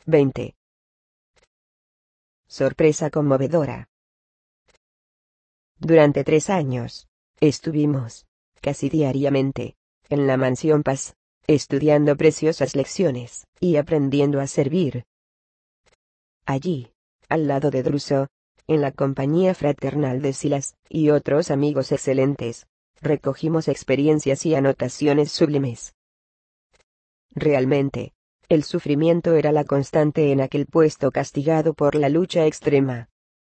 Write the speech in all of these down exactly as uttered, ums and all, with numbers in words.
veinte. Sorpresa conmovedora. Durante tres años, estuvimos, casi diariamente, en la mansión Paz, estudiando preciosas lecciones, y aprendiendo a servir. Allí, al lado de Druso, en la compañía fraternal de Silas, y otros amigos excelentes, recogimos experiencias y anotaciones sublimes. Realmente, el sufrimiento era la constante en aquel puesto castigado por la lucha extrema.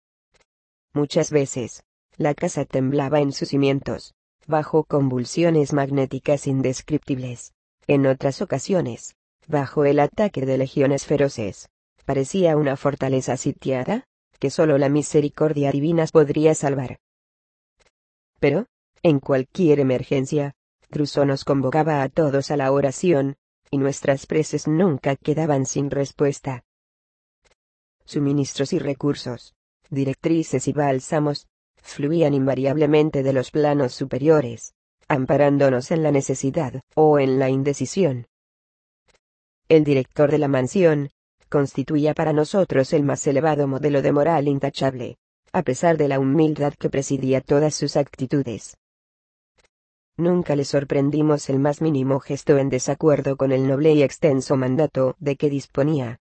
Muchas veces, la casa temblaba en sus cimientos, bajo convulsiones magnéticas indescriptibles. En otras ocasiones, bajo el ataque de legiones feroces, parecía una fortaleza sitiada, que solo la misericordia divina podría salvar. Pero, en cualquier emergencia, Druso nos convocaba a todos a la oración, y nuestras preces nunca quedaban sin respuesta. Suministros y recursos, directrices y bálsamos, fluían invariablemente de los planos superiores, amparándonos en la necesidad o en la indecisión. El director de la mansión constituía para nosotros el más elevado modelo de moral intachable, a pesar de la humildad que presidía todas sus actitudes. Nunca le sorprendimos el más mínimo gesto en desacuerdo con el noble y extenso mandato de que disponía.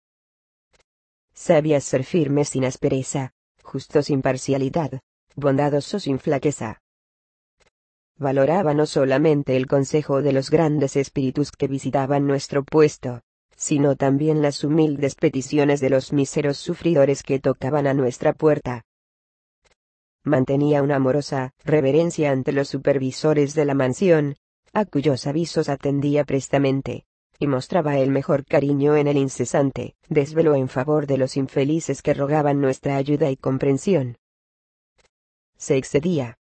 Sabía ser firme sin aspereza, justo sin parcialidad, bondadoso sin flaqueza. Valoraba no solamente el consejo de los grandes espíritus que visitaban nuestro puesto, sino también las humildes peticiones de los míseros sufridores que tocaban a nuestra puerta. Mantenía una amorosa reverencia ante los supervisores de la mansión, a cuyos avisos atendía prestamente, y mostraba el mejor cariño en el incesante desvelo en favor de los infelices que rogaban nuestra ayuda y comprensión. Se excedía.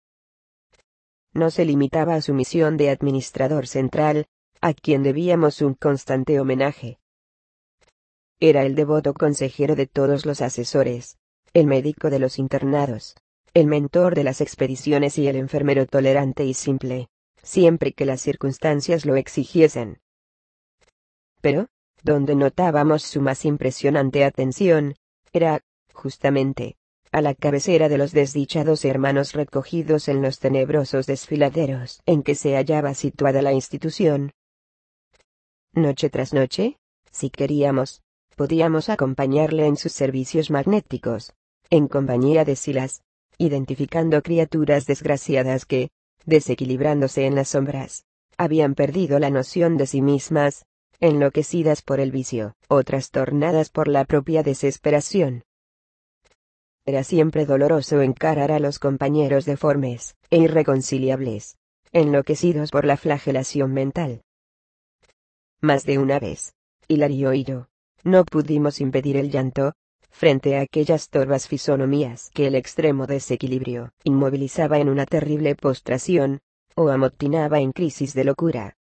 No se limitaba a su misión de administrador central, a quien debíamos un constante homenaje. Era el devoto consejero de todos los asesores, el médico de los internados, el mentor de las expediciones y el enfermero tolerante y simple, siempre que las circunstancias lo exigiesen. Pero, donde notábamos su más impresionante atención, era, justamente, a la cabecera de los desdichados hermanos recogidos en los tenebrosos desfiladeros en que se hallaba situada la institución. Noche tras noche, si queríamos, podíamos acompañarle en sus servicios magnéticos, en compañía de Silas, identificando criaturas desgraciadas que, desequilibrándose en las sombras, habían perdido la noción de sí mismas, enloquecidas por el vicio, o trastornadas por la propia desesperación. Era siempre doloroso encarar a los compañeros deformes e irreconciliables, enloquecidos por la flagelación mental. Más de una vez, Hilario y yo, no pudimos impedir el llanto, frente a aquellas torvas fisonomías que el extremo desequilibrio inmovilizaba en una terrible postración, o amotinaba en crisis de locura.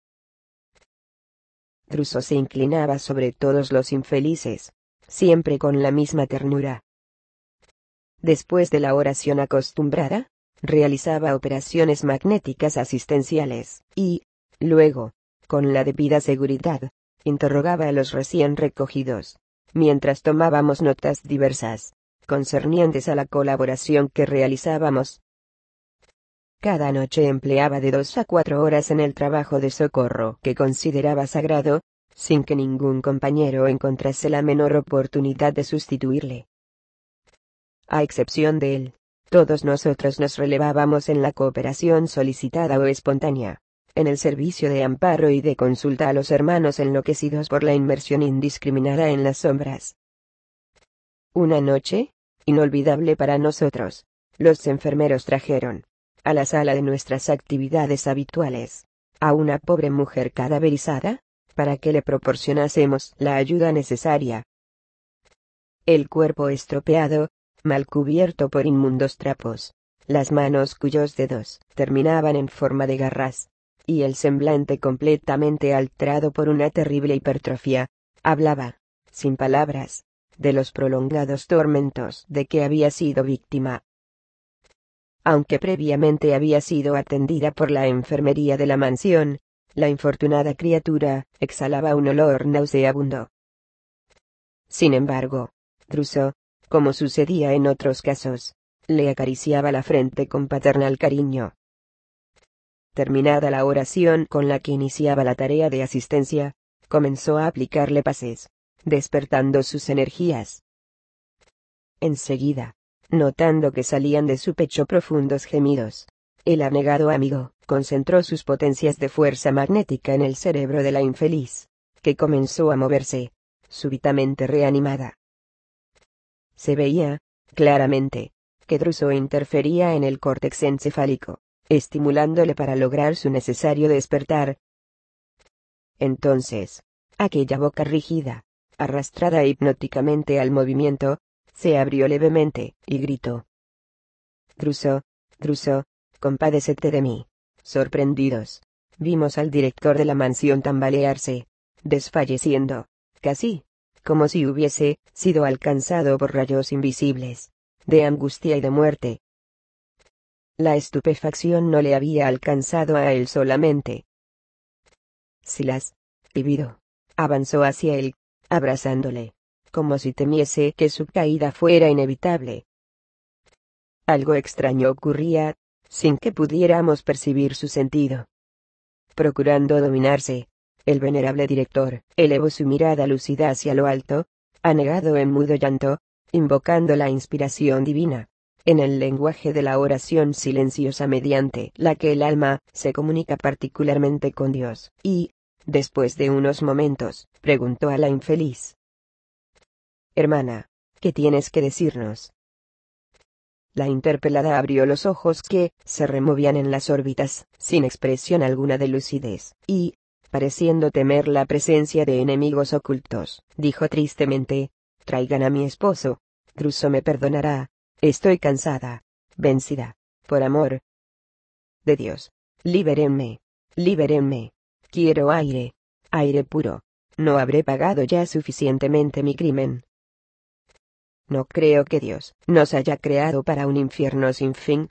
Druso se inclinaba sobre todos los infelices, siempre con la misma ternura. Después de la oración acostumbrada, realizaba operaciones magnéticas asistenciales, y, luego, con la debida seguridad, interrogaba a los recién recogidos, mientras tomábamos notas diversas, concernientes a la colaboración que realizábamos. Cada noche empleaba de dos a cuatro horas en el trabajo de socorro que consideraba sagrado, sin que ningún compañero encontrase la menor oportunidad de sustituirle. A excepción de él, todos nosotros nos relevábamos en la cooperación solicitada o espontánea, en el servicio de amparo y de consulta a los hermanos enloquecidos por la inmersión indiscriminada en las sombras. Una noche, inolvidable para nosotros, los enfermeros trajeron, a la sala de nuestras actividades habituales, a una pobre mujer cadaverizada, para que le proporcionásemos la ayuda necesaria. El cuerpo estropeado, mal cubierto por inmundos trapos, las manos cuyos dedos terminaban en forma de garras, y el semblante completamente alterado por una terrible hipertrofia, hablaba, sin palabras, de los prolongados tormentos de que había sido víctima. Aunque previamente había sido atendida por la enfermería de la mansión, la infortunada criatura exhalaba un olor nauseabundo. Sin embargo, Druso, como sucedía en otros casos, le acariciaba la frente con paternal cariño. Terminada la oración con la que iniciaba la tarea de asistencia, comenzó a aplicarle pases, despertando sus energías. Enseguida, notando que salían de su pecho profundos gemidos, el abnegado amigo concentró sus potencias de fuerza magnética en el cerebro de la infeliz, que comenzó a moverse, súbitamente reanimada. Se veía, claramente, que Druso interfería en el córtex encefálico, estimulándole para lograr su necesario despertar. Entonces, aquella boca rígida, arrastrada hipnóticamente al movimiento, se abrió levemente, y gritó: Druso, Druso, compadécete de mí. Sorprendidos, vimos al director de la mansión tambalearse, desfalleciendo, casi, como si hubiese sido alcanzado por rayos invisibles, de angustia y de muerte. La estupefacción no le había alcanzado a él solamente. Silas, lívido, avanzó hacia él, abrazándole, como si temiese que su caída fuera inevitable. Algo extraño ocurría, sin que pudiéramos percibir su sentido. Procurando dominarse, el venerable director elevó su mirada lúcida hacia lo alto, anegado en mudo llanto, invocando la inspiración divina, en el lenguaje de la oración silenciosa mediante la que el alma se comunica particularmente con Dios, y, después de unos momentos, preguntó a la infeliz: Hermana, ¿qué tienes que decirnos? La interpelada abrió los ojos que se removían en las órbitas, sin expresión alguna de lucidez, y, pareciendo temer la presencia de enemigos ocultos, dijo tristemente: traigan a mi esposo. Druso me perdonará. Estoy cansada, vencida, por amor de Dios. Libérenme, libérenme. Quiero aire, aire puro. No habré pagado ya suficientemente mi crimen. No creo que Dios nos haya creado para un infierno sin fin.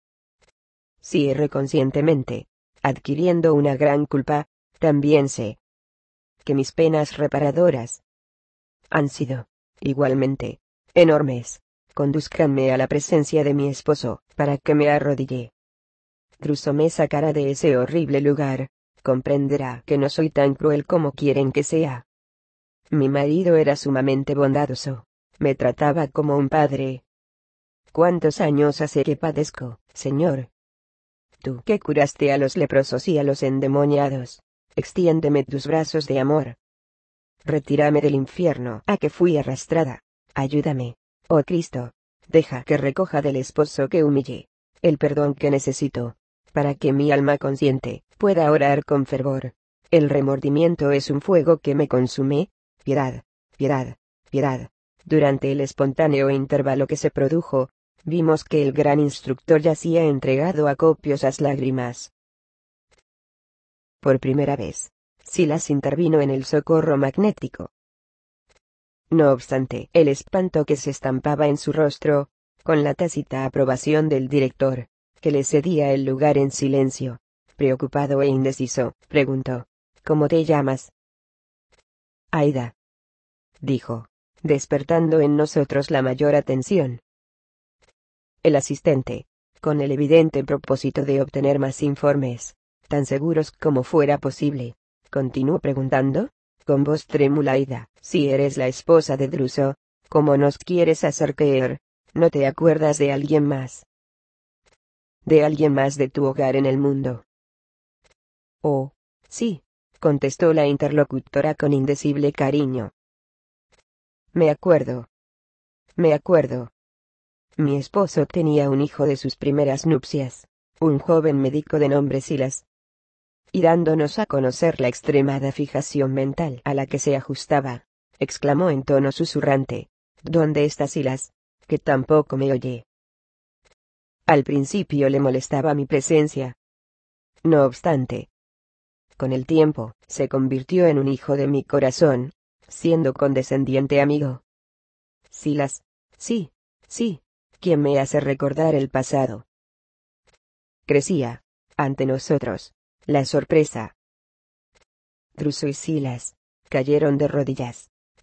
Si erré conscientemente, adquiriendo una gran culpa, también sé que mis penas reparadoras han sido, igualmente, enormes. Condúzcanme a la presencia de mi esposo, para que me arrodille. Druso me sacará de ese horrible lugar, comprenderá que no soy tan cruel como quieren que sea. Mi marido era sumamente bondadoso, me trataba como un padre. ¿Cuántos años hace que padezco, Señor? Tú que curaste a los leprosos y a los endemoniados, extiéndeme tus brazos de amor. Retírame del infierno a que fui arrastrada. Ayúdame, oh Cristo, deja que recoja del esposo que humillé el perdón que necesito, para que mi alma consciente pueda orar con fervor. El remordimiento es un fuego que me consume. Piedad, piedad, piedad. Durante el espontáneo intervalo que se produjo, vimos que el gran instructor yacía entregado a copiosas lágrimas. Por primera vez, Silas intervino en el socorro magnético. No obstante, el espanto que se estampaba en su rostro, con la tácita aprobación del director, que le cedía el lugar en silencio, preocupado e indeciso, preguntó: ¿Cómo te llamas? Aida, dijo, despertando en nosotros la mayor atención. El asistente, con el evidente propósito de obtener más informes, tan seguros como fuera posible, continuó preguntando, con voz trémula: Aida, si eres la esposa de Druso, ¿cómo nos quieres hacer creer? ¿No te acuerdas de alguien más? ¿De alguien más de tu hogar en el mundo? Oh, sí, contestó la interlocutora con indecible cariño. Me acuerdo. Me acuerdo. Mi esposo tenía un hijo de sus primeras nupcias, un joven médico de nombre Silas. Y dándonos a conocer la extremada fijación mental a la que se ajustaba, exclamó en tono susurrante: ¿Dónde está Silas? Que tampoco me oye. Al principio le molestaba mi presencia. No obstante, con el tiempo, se convirtió en un hijo de mi corazón, siendo condescendiente amigo. Silas, sí, sí, quien me hace recordar el pasado. Crecía, ante nosotros, la sorpresa. Druso y Silas cayeron de rodillas,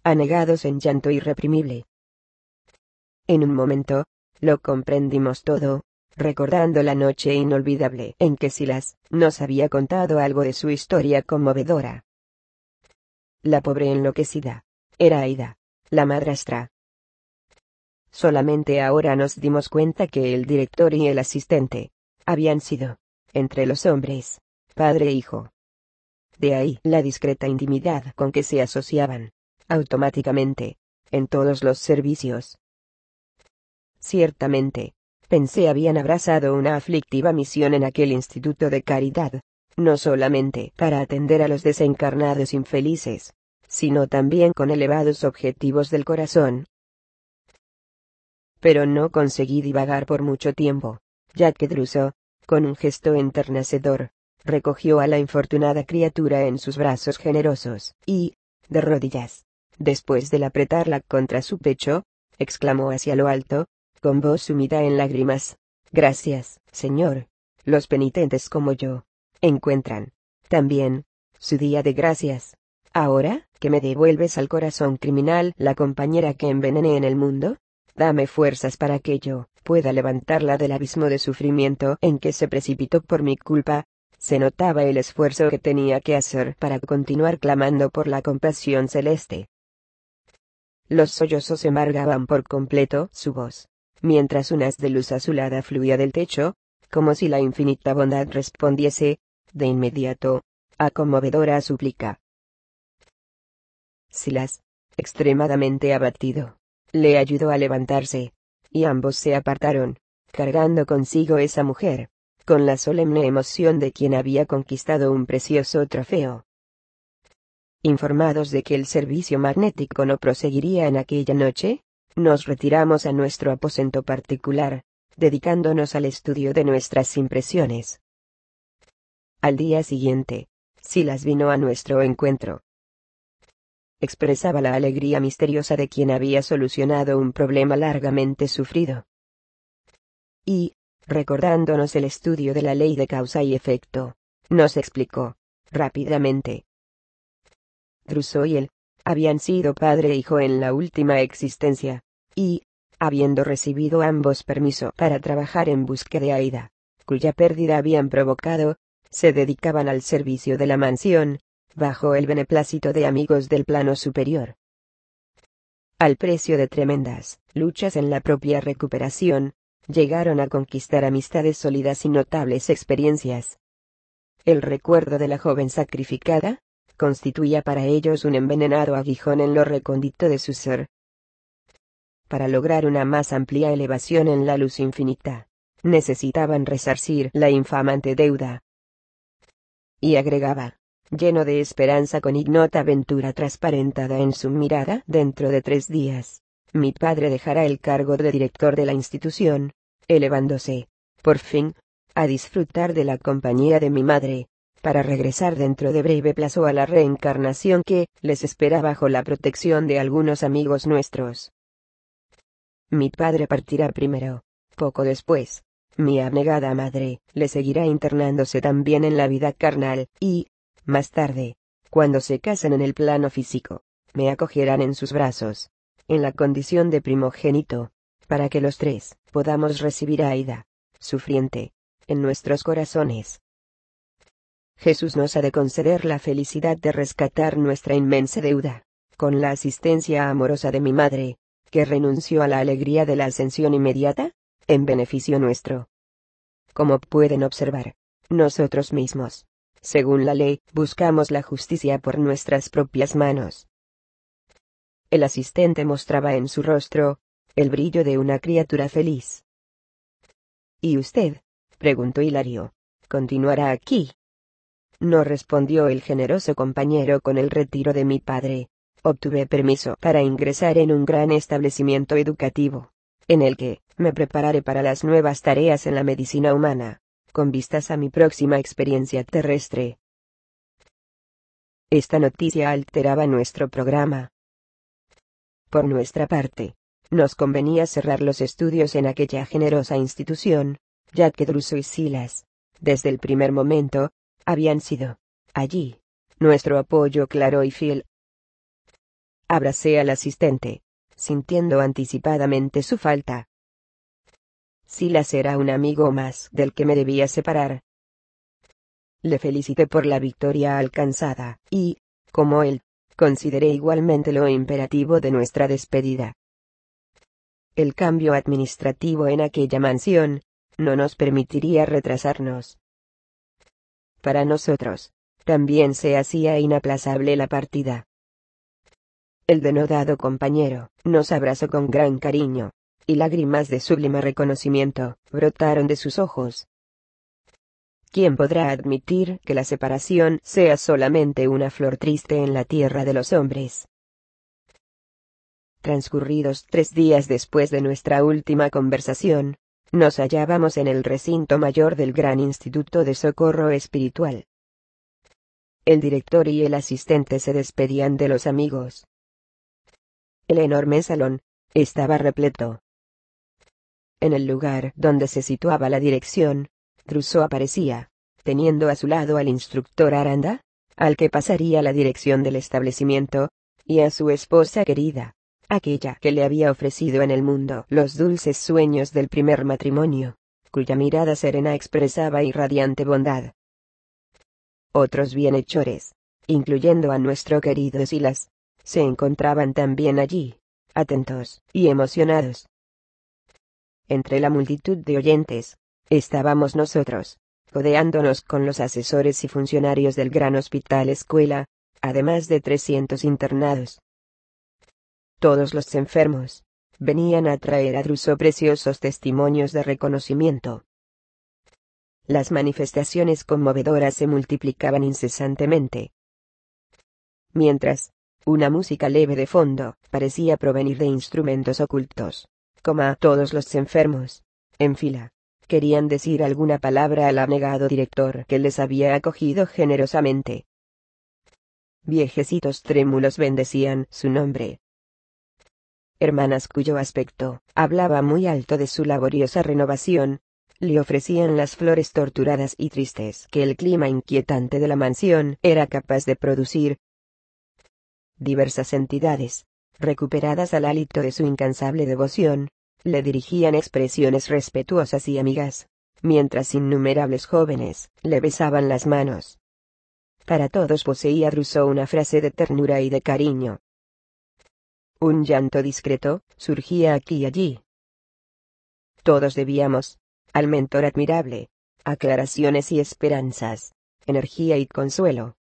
anegados en llanto irreprimible. En un momento, lo comprendimos todo, recordando la noche inolvidable en que Silas nos había contado algo de su historia conmovedora. La pobre enloquecida era Aida, la madrastra. Solamente ahora nos dimos cuenta que el director y el asistente habían sido, entre los hombres, padre e hijo. De ahí la discreta intimidad con que se asociaban, automáticamente, en todos los servicios. Ciertamente, pensé habían abrazado una aflictiva misión en aquel instituto de caridad, no solamente para atender a los desencarnados infelices, sino también con elevados objetivos del corazón. Pero no conseguí divagar por mucho tiempo, ya que Druso, con un gesto enternecedor, recogió a la infortunada criatura en sus brazos generosos, y, de rodillas, después de apretarla contra su pecho, exclamó hacia lo alto, con voz sumida en lágrimas: «Gracias, Señor. Los penitentes como yo encuentran, también, su día de gracias. Ahora, que me devuelves al corazón criminal la compañera que envenené en el mundo, dame fuerzas para que yo pueda levantarla del abismo de sufrimiento en que se precipitó por mi culpa». Se notaba el esfuerzo que tenía que hacer para continuar clamando por la compasión celeste. Los sollozos embargaban por completo su voz, mientras un haz de luz azulada fluía del techo, como si la infinita bondad respondiese, de inmediato, a conmovedora súplica. Silas, extremadamente abatido, le ayudó a levantarse, y ambos se apartaron, cargando consigo esa mujer, con la solemne emoción de quien había conquistado un precioso trofeo. Informados de que el servicio magnético no proseguiría en aquella noche, nos retiramos a nuestro aposento particular, dedicándonos al estudio de nuestras impresiones. Al día siguiente, Silas vino a nuestro encuentro. Expresaba la alegría misteriosa de quien había solucionado un problema largamente sufrido. Y, recordándonos el estudio de la ley de causa y efecto, nos explicó, rápidamente. Druso y él habían sido padre e hijo en la última existencia, y, habiendo recibido ambos permiso para trabajar en busca de Aida, cuya pérdida habían provocado, se dedicaban al servicio de la mansión, bajo el beneplácito de amigos del plano superior. Al precio de tremendas luchas en la propia recuperación, llegaron a conquistar amistades sólidas y notables experiencias. El recuerdo de la joven sacrificada constituía para ellos un envenenado aguijón en lo recóndito de su ser. Para lograr una más amplia elevación en la luz infinita, necesitaban resarcir la infamante deuda. Y agregaba, lleno de esperanza con ignota ventura transparentada en su mirada: dentro de tres días, mi padre dejará el cargo de director de la institución, elevándose, por fin, a disfrutar de la compañía de mi madre, para regresar dentro de breve plazo a la reencarnación que les espera bajo la protección de algunos amigos nuestros. Mi padre partirá primero. Poco después, mi abnegada madre le seguirá internándose también en la vida carnal, y, más tarde, cuando se casen en el plano físico, me acogerán en sus brazos, en la condición de primogénito, para que los tres podamos recibir a Aida, sufriente, en nuestros corazones. Jesús nos ha de conceder la felicidad de rescatar nuestra inmensa deuda, con la asistencia amorosa de mi madre, que renunció a la alegría de la ascensión inmediata, en beneficio nuestro. Como pueden observar, nosotros mismos, según la ley, buscamos la justicia por nuestras propias manos. El asistente mostraba en su rostro el brillo de una criatura feliz. ¿Y usted?, preguntó Hilario, ¿continuará aquí? No, respondió el generoso compañero. Con el retiro de mi padre, obtuve permiso para ingresar en un gran establecimiento educativo, en el que me prepararé para las nuevas tareas en la medicina humana, con vistas a mi próxima experiencia terrestre. Esta noticia alteraba nuestro programa. Por nuestra parte, nos convenía cerrar los estudios en aquella generosa institución, ya que Druso y Silas, desde el primer momento, habían sido, allí, nuestro apoyo claro y fiel. Abracé al asistente, sintiendo anticipadamente su falta. Silas era un amigo más del que me debía separar. Le felicité por la victoria alcanzada, y, como él, consideré igualmente lo imperativo de nuestra despedida. El cambio administrativo en aquella mansión no nos permitiría retrasarnos. Para nosotros, también se hacía inaplazable la partida. El denodado compañero nos abrazó con gran cariño, y lágrimas de sublime reconocimiento brotaron de sus ojos. ¿Quién podrá admitir que la separación sea solamente una flor triste en la tierra de los hombres? Transcurridos tres días después de nuestra última conversación, nos hallábamos en el recinto mayor del gran Instituto de Socorro Espiritual. El director y el asistente se despedían de los amigos. El enorme salón estaba repleto. En el lugar donde se situaba la dirección, Druso aparecía, teniendo a su lado al instructor Aranda, al que pasaría la dirección del establecimiento, y a su esposa querida, aquella que le había ofrecido en el mundo los dulces sueños del primer matrimonio, cuya mirada serena expresaba irradiante bondad. Otros bienhechores, incluyendo a nuestro querido Silas, se encontraban también allí, atentos y emocionados. Entre la multitud de oyentes, estábamos nosotros, codeándonos con los asesores y funcionarios del gran hospital escuela, además de trescientos internados. Todos los enfermos venían a traer a Druso preciosos testimonios de reconocimiento. Las manifestaciones conmovedoras se multiplicaban incesantemente. Mientras, una música leve de fondo parecía provenir de instrumentos ocultos, como todos los enfermos, en fila, querían decir alguna palabra al abnegado director que les había acogido generosamente. Viejecitos trémulos bendecían su nombre. Hermanas cuyo aspecto hablaba muy alto de su laboriosa renovación, le ofrecían las flores torturadas y tristes que el clima inquietante de la mansión era capaz de producir. Diversas entidades, recuperadas al hálito de su incansable devoción, le dirigían expresiones respetuosas y amigas, mientras innumerables jóvenes le besaban las manos. Para todos poseía Druso una frase de ternura y de cariño. Un llanto discreto surgía aquí y allí. Todos debíamos, al mentor admirable, aclaraciones y esperanzas, energía y consuelo.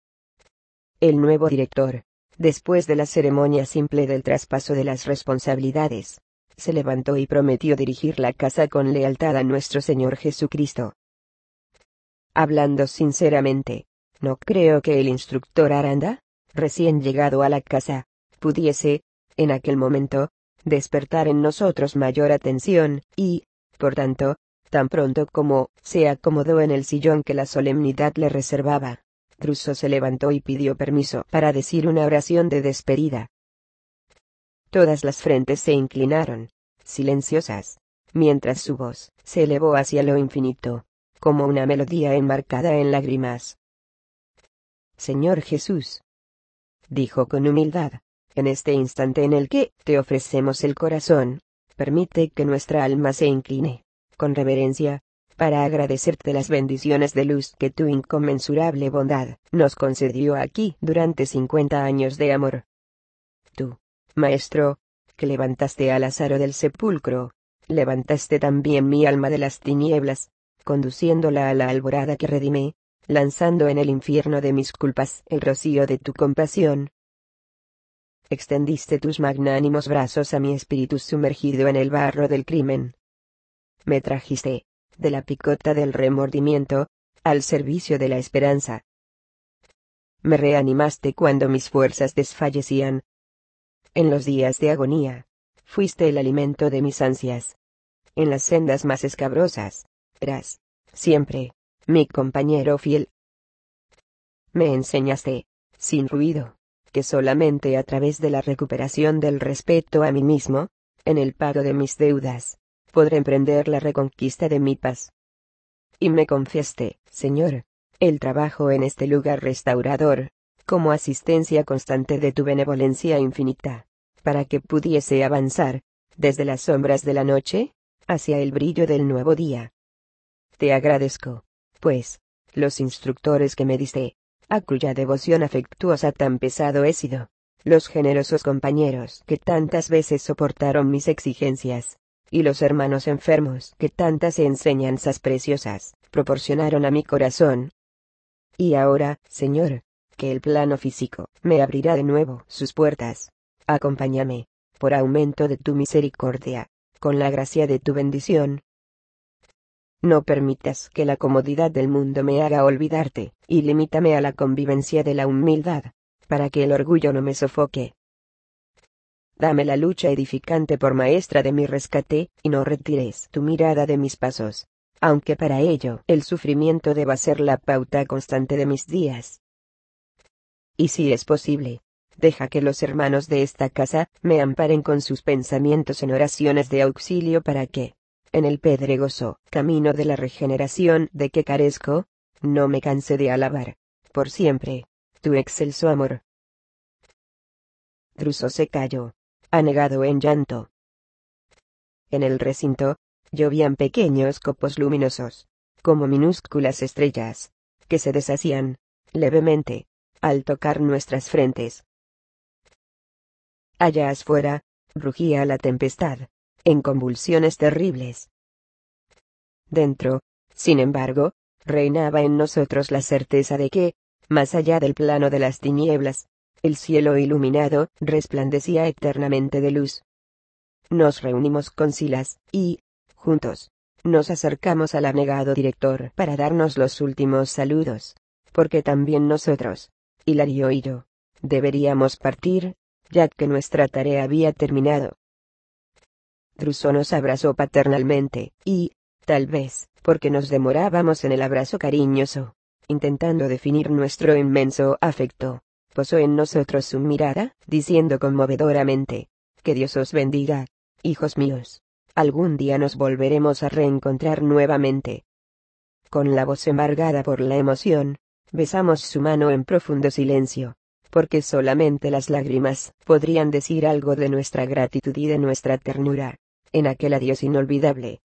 El nuevo director, después de la ceremonia simple del traspaso de las responsabilidades, se levantó y prometió dirigir la casa con lealtad a nuestro Señor Jesucristo. Hablando sinceramente, no creo que el instructor Aranda, recién llegado a la casa, pudiese, en aquel momento, despertar en nosotros mayor atención, y, por tanto, tan pronto como se acomodó en el sillón que la solemnidad le reservaba, Druso se levantó y pidió permiso para decir una oración de despedida. Todas las frentes se inclinaron, silenciosas, mientras su voz se elevó hacia lo infinito, como una melodía enmarcada en lágrimas. Señor Jesús, dijo con humildad, en este instante en el que te ofrecemos el corazón, permite que nuestra alma se incline, con reverencia, para agradecerte las bendiciones de luz que tu inconmensurable bondad nos concedió aquí durante cincuenta años de amor. Tú, Maestro, que levantaste a Lázaro del sepulcro, levantaste también mi alma de las tinieblas, conduciéndola a la alborada que redimé, lanzando en el infierno de mis culpas el rocío de tu compasión. Extendiste tus magnánimos brazos a mi espíritu sumergido en el barro del crimen. Me trajiste, de la picota del remordimiento, al servicio de la esperanza. Me reanimaste cuando mis fuerzas desfallecían. En los días de agonía, fuiste el alimento de mis ansias. En las sendas más escabrosas, eras, siempre, mi compañero fiel. Me enseñaste, sin ruido, que solamente a través de la recuperación del respeto a mí mismo, en el pago de mis deudas, podré emprender la reconquista de mi paz. Y me confiaste, Señor, el trabajo en este lugar restaurador, como asistencia constante de tu benevolencia infinita, para que pudiese avanzar, desde las sombras de la noche, hacia el brillo del nuevo día. Te agradezco, pues, los instructores que me diste, a cuya devoción afectuosa tan pesado he sido, los generosos compañeros que tantas veces soportaron mis exigencias, y los hermanos enfermos que tantas enseñanzas preciosas proporcionaron a mi corazón. Y ahora, Señor, que el plano físico me abrirá de nuevo sus puertas, acompáñame, por aumento de tu misericordia, con la gracia de tu bendición. No permitas que la comodidad del mundo me haga olvidarte, y limítame a la convivencia de la humildad, para que el orgullo no me sofoque. Dame la lucha edificante por maestra de mi rescate, y no retires tu mirada de mis pasos, aunque para ello el sufrimiento deba ser la pauta constante de mis días. Y si es posible, deja que los hermanos de esta casa me amparen con sus pensamientos en oraciones de auxilio para que, en el pedregoso camino de la regeneración de que carezco, no me canse de alabar, por siempre, tu excelso amor. Druso se calló, anegado en llanto. En el recinto, llovían pequeños copos luminosos, como minúsculas estrellas, que se deshacían, levemente, al tocar nuestras frentes. Allá afuera, rugía la tempestad, en convulsiones terribles. Dentro, sin embargo, reinaba en nosotros la certeza de que, más allá del plano de las tinieblas, el cielo iluminado resplandecía eternamente de luz. Nos reunimos con Silas, y, juntos, nos acercamos al abnegado director para darnos los últimos saludos, porque también nosotros, Hilario y yo, deberíamos partir, ya que nuestra tarea había terminado. Druso nos abrazó paternalmente, y, tal vez, porque nos demorábamos en el abrazo cariñoso, intentando definir nuestro inmenso afecto, posó en nosotros su mirada, diciendo conmovedoramente, que Dios os bendiga, hijos míos, algún día nos volveremos a reencontrar nuevamente. Con la voz embargada por la emoción, besamos su mano en profundo silencio, porque solamente las lágrimas podrían decir algo de nuestra gratitud y de nuestra ternura, en aquel adiós inolvidable.